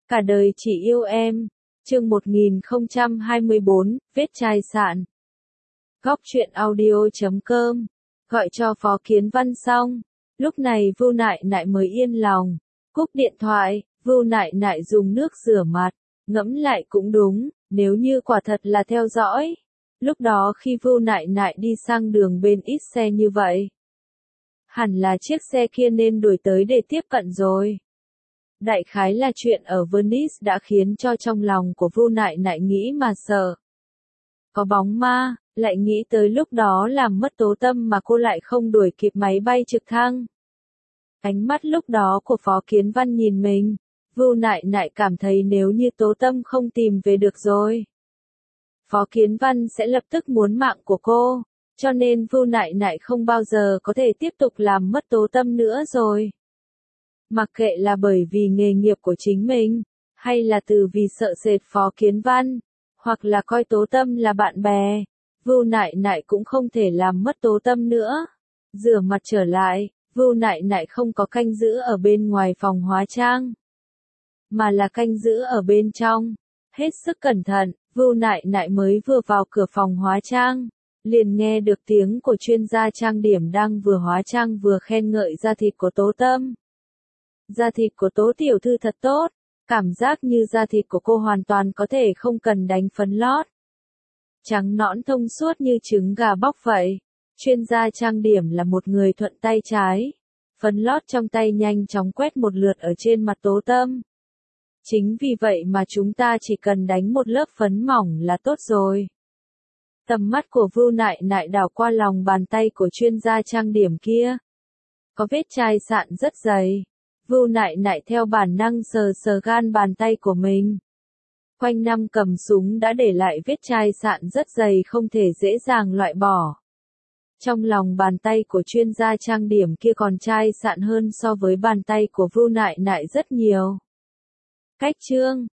Cả đời chỉ yêu em. Chương 1024, vết chai sạn. Góc truyện audio.com. Gọi cho Phó Kiến Văn xong. Lúc này Vưu Nại Nại mới yên lòng. Cúp điện thoại, Vưu Nại Nại dùng nước rửa mặt. Ngẫm lại cũng đúng, nếu như quả thật là theo dõi. Lúc đó khi Vưu Nại Nại đi sang đường bên ít xe như vậy, hẳn là chiếc xe kia nên đuổi tới để tiếp cận rồi. Đại khái là chuyện ở Venice đã khiến cho trong lòng của Vưu Nại Nại nghĩ mà sợ. Có bóng ma, lại nghĩ tới lúc đó làm mất Tố Tâm mà cô lại không đuổi kịp máy bay trực thăng. Ánh mắt lúc đó của Phó Kiến Văn nhìn mình, Vưu Nại Nại cảm thấy nếu như Tố Tâm không tìm về được rồi, Phó Kiến Văn sẽ lập tức muốn mạng của cô, cho nên Vưu Nại Nại không bao giờ có thể tiếp tục làm mất Tố Tâm nữa rồi. Mặc kệ là bởi vì nghề nghiệp của chính mình, hay là từ vì sợ sệt Phó Kiến Văn, hoặc là coi Tố Tâm là bạn bè, Vưu Nại Nại cũng không thể làm mất Tố Tâm nữa. Rửa mặt trở lại, Vưu Nại Nại không có canh giữ ở bên ngoài phòng hóa trang, mà là canh giữ ở bên trong. Hết sức cẩn thận, Vưu Nại Nại mới vừa vào cửa phòng hóa trang, liền nghe được tiếng của chuyên gia trang điểm đang vừa hóa trang vừa khen ngợi da thịt của Tố Tâm. Da thịt của Tố tiểu thư thật tốt, cảm giác như da thịt của cô hoàn toàn có thể không cần đánh phấn lót. Trắng nõn thông suốt như trứng gà bóc vậy. Chuyên gia trang điểm là một người thuận tay trái. Phấn lót trong tay nhanh chóng quét một lượt ở trên mặt Tố Tâm. Chính vì vậy mà chúng ta chỉ cần đánh một lớp phấn mỏng là tốt rồi. Tầm mắt của Vưu Nại Nại đảo qua lòng bàn tay của chuyên gia trang điểm kia. Có vết chai sạn rất dày. Vưu Nại Nại theo bản năng sờ sờ gan bàn tay của mình. Quanh năm cầm súng đã để lại vết chai sạn rất dày không thể dễ dàng loại bỏ. Trong lòng bàn tay của chuyên gia trang điểm kia còn chai sạn hơn so với bàn tay của Vưu Nại Nại rất nhiều. Cách chương